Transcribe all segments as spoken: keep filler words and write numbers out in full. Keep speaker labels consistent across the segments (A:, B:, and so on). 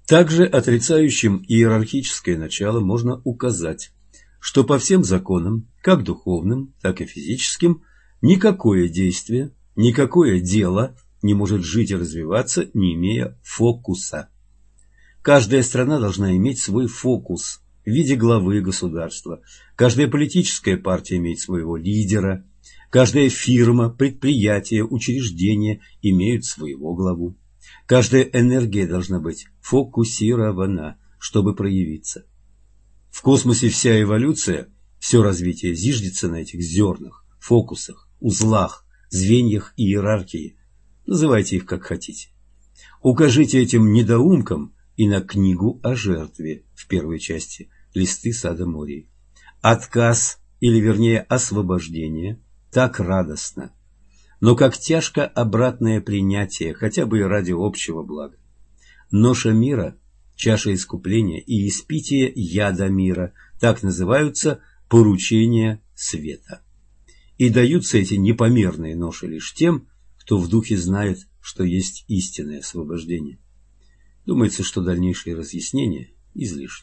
A: Также отрицающим иерархическое начало можно указать, что по всем законам, как духовным, так и физическим, никакое действие, никакое дело не может жить и развиваться, не имея фокуса. Каждая страна должна иметь свой фокус в виде главы государства, каждая политическая партия имеет своего лидера, каждая фирма, предприятие, учреждение имеют своего главу. Каждая энергия должна быть фокусирована, чтобы проявиться. В космосе вся эволюция, все развитие зиждется на этих зернах, фокусах, узлах, звеньях иерархии. Называйте их как хотите. Укажите этим недоумкам и на книгу о жертве в первой части «Листы сада Мории». Отказ, или вернее освобождение, так радостно, но как тяжко обратное принятие, хотя бы и ради общего блага. Ноша мира, чаша искупления и испитие яда мира, так называются поручения света. И даются эти непомерные ноши лишь тем, кто в духе знает, что есть истинное освобождение. Думается, что дальнейшие разъяснения излишни.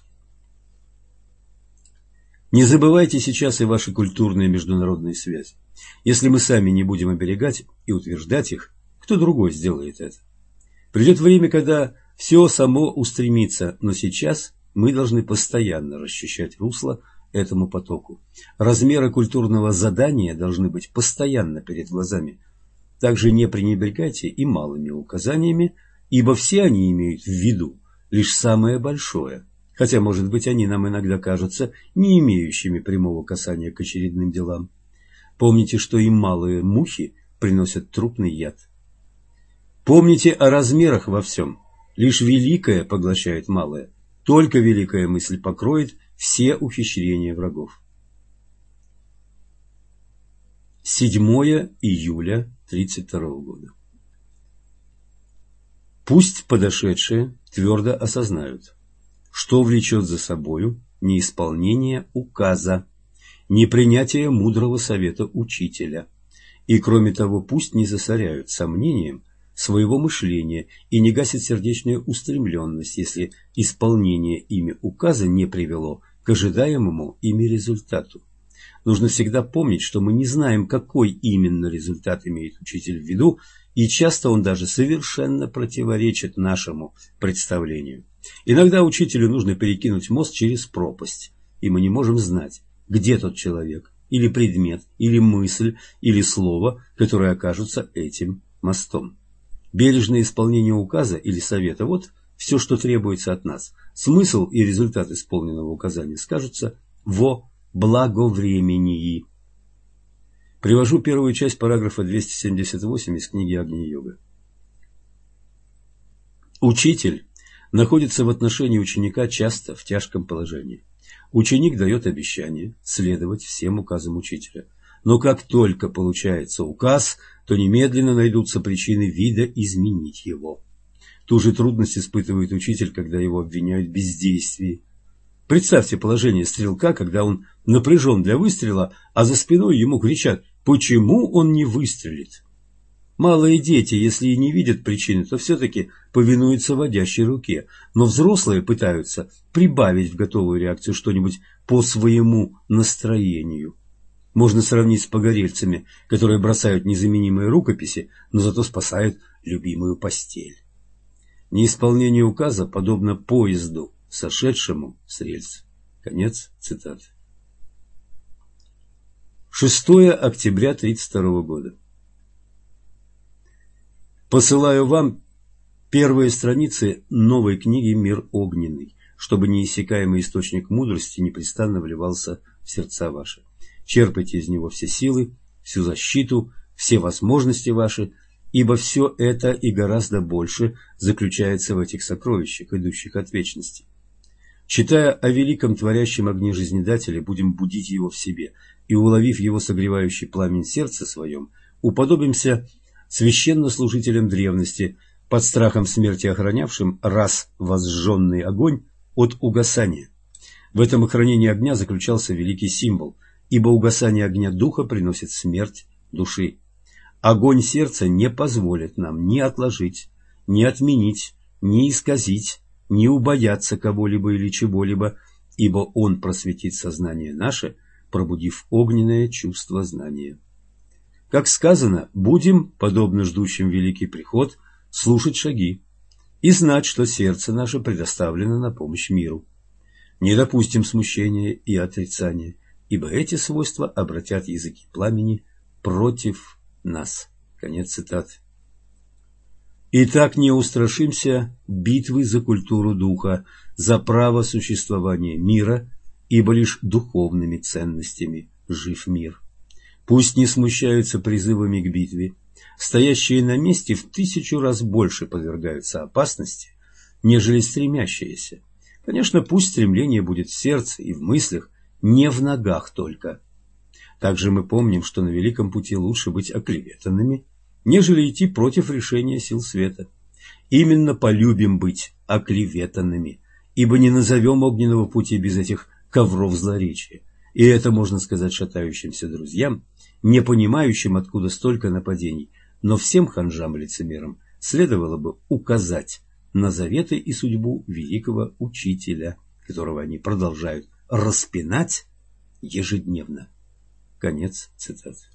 A: Не забывайте сейчас и ваши культурные международные связи. Если мы сами не будем оберегать и утверждать их, кто другой сделает это? Придет время, когда все само устремится, но сейчас мы должны постоянно расчищать русло этому потоку. Размеры культурного задания должны быть постоянно перед глазами. Также не пренебрегайте и малыми указаниями, ибо все они имеют в виду лишь самое большое, хотя, может быть, они нам иногда кажутся не имеющими прямого касания к очередным делам. Помните, что и малые мухи приносят трупный яд. Помните о размерах во всем. Лишь великое поглощает малое. Только великая мысль покроет все ухищрения врагов. седьмое июля тридцать второго года. Пусть подошедшие твердо осознают, что влечет за собою неисполнение указа, непринятие мудрого совета учителя. И кроме того, пусть не засоряют сомнением своего мышления и не гасят сердечную устремленность, если исполнение ими указа не привело к ожидаемому ими результату. Нужно всегда помнить, что мы не знаем, какой именно результат имеет учитель в виду, и часто он даже совершенно противоречит нашему представлению. Иногда учителю нужно перекинуть мост через пропасть, и мы не можем знать, где тот человек, или предмет, или мысль, или слово, которые окажутся этим мостом. Бережное исполнение указа или совета – вот все, что требуется от нас. Смысл и результат исполненного указания скажутся во благовремении. Привожу первую часть параграфа двести семьдесят восемь из книги Агни-йога. Учитель находится в отношении ученика часто в тяжком положении. Ученик дает обещание следовать всем указам учителя. Но как только получается указ, то немедленно найдутся причины видоизменить его. Ту же трудность испытывает учитель, когда его обвиняют в бездействии. Представьте положение стрелка, когда он напряжен для выстрела, а за спиной ему кричат, почему он не выстрелит. Малые дети, если и не видят причины, то все-таки повинуются водящей руке, но взрослые пытаются прибавить в готовую реакцию что-нибудь по своему настроению. Можно сравнить с погорельцами, которые бросают незаменимые рукописи, но зато спасают любимую постель. Неисполнение указа подобно поезду, сошедшему с рельс. Конец цитаты. шестое октября тридцать второго года. Посылаю вам первые страницы новой книги «Мир огненный», чтобы неиссякаемый источник мудрости непрестанно вливался в сердца ваши. Черпайте из него все силы, всю защиту, все возможности ваши, ибо все это и гораздо больше заключается в этих сокровищах, идущих от вечности. Читая о великом творящем огне жизнедателя, будем будить его в себе, и, уловив его согревающий пламень сердца своем, уподобимся священнослужителям древности, под страхом смерти охранявшим раз возжженный огонь от угасания. В этом охранении огня заключался великий символ, ибо угасание огня духа приносит смерть души. Огонь сердца не позволит нам ни отложить, ни отменить, ни исказить не убояться кого-либо или чего-либо, ибо Он просветит сознание наше, пробудив огненное чувство знания. Как сказано, будем, подобно ждущим великий приход, слушать шаги и знать, что сердце наше предоставлено на помощь миру. Не допустим смущения и отрицания, ибо эти свойства обратят языки пламени против нас. Конец цитаты. Итак, не устрашимся битвы за культуру духа, за право существования мира, ибо лишь духовными ценностями жив мир. Пусть не смущаются призывами к битве. Стоящие на месте в тысячу раз больше подвергаются опасности, нежели стремящиеся. Конечно, пусть стремление будет в сердце и в мыслях, не в ногах только. Также мы помним, что на великом пути лучше быть оклеветанными, нежели идти против решения сил света. Именно полюбим быть оклеветанными, ибо не назовем огненного пути без этих ковров злоречия. И это можно сказать шатающимся друзьям, не понимающим, откуда столько нападений, но всем ханжам-лицемерам следовало бы указать на заветы и судьбу великого учителя, которого они продолжают распинать ежедневно. Конец цитаты.